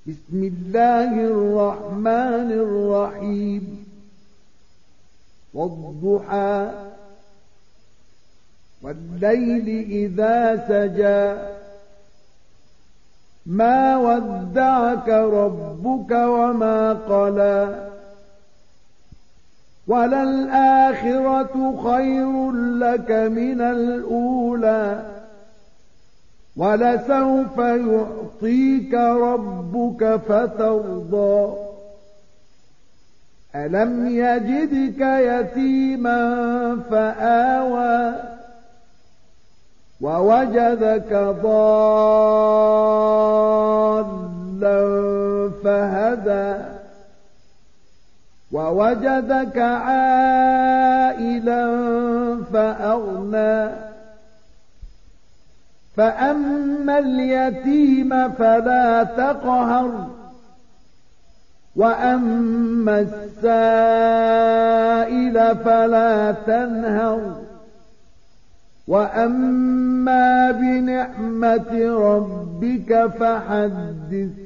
بسم الله الرحمن الرحيم والضحى والليل إذا سجى ما ودعك ربك وما قلى وللآخرة خير لك من الأولى ولسوف يعطيك ربك فترضى ألم يجدك يتيما فآوى ووجدك ضالا فهدى ووجدك عائلا فأغنى فأما اليتيم فلا تقهر وأما السائل فلا تنهر وأما بنعمة ربك فحدث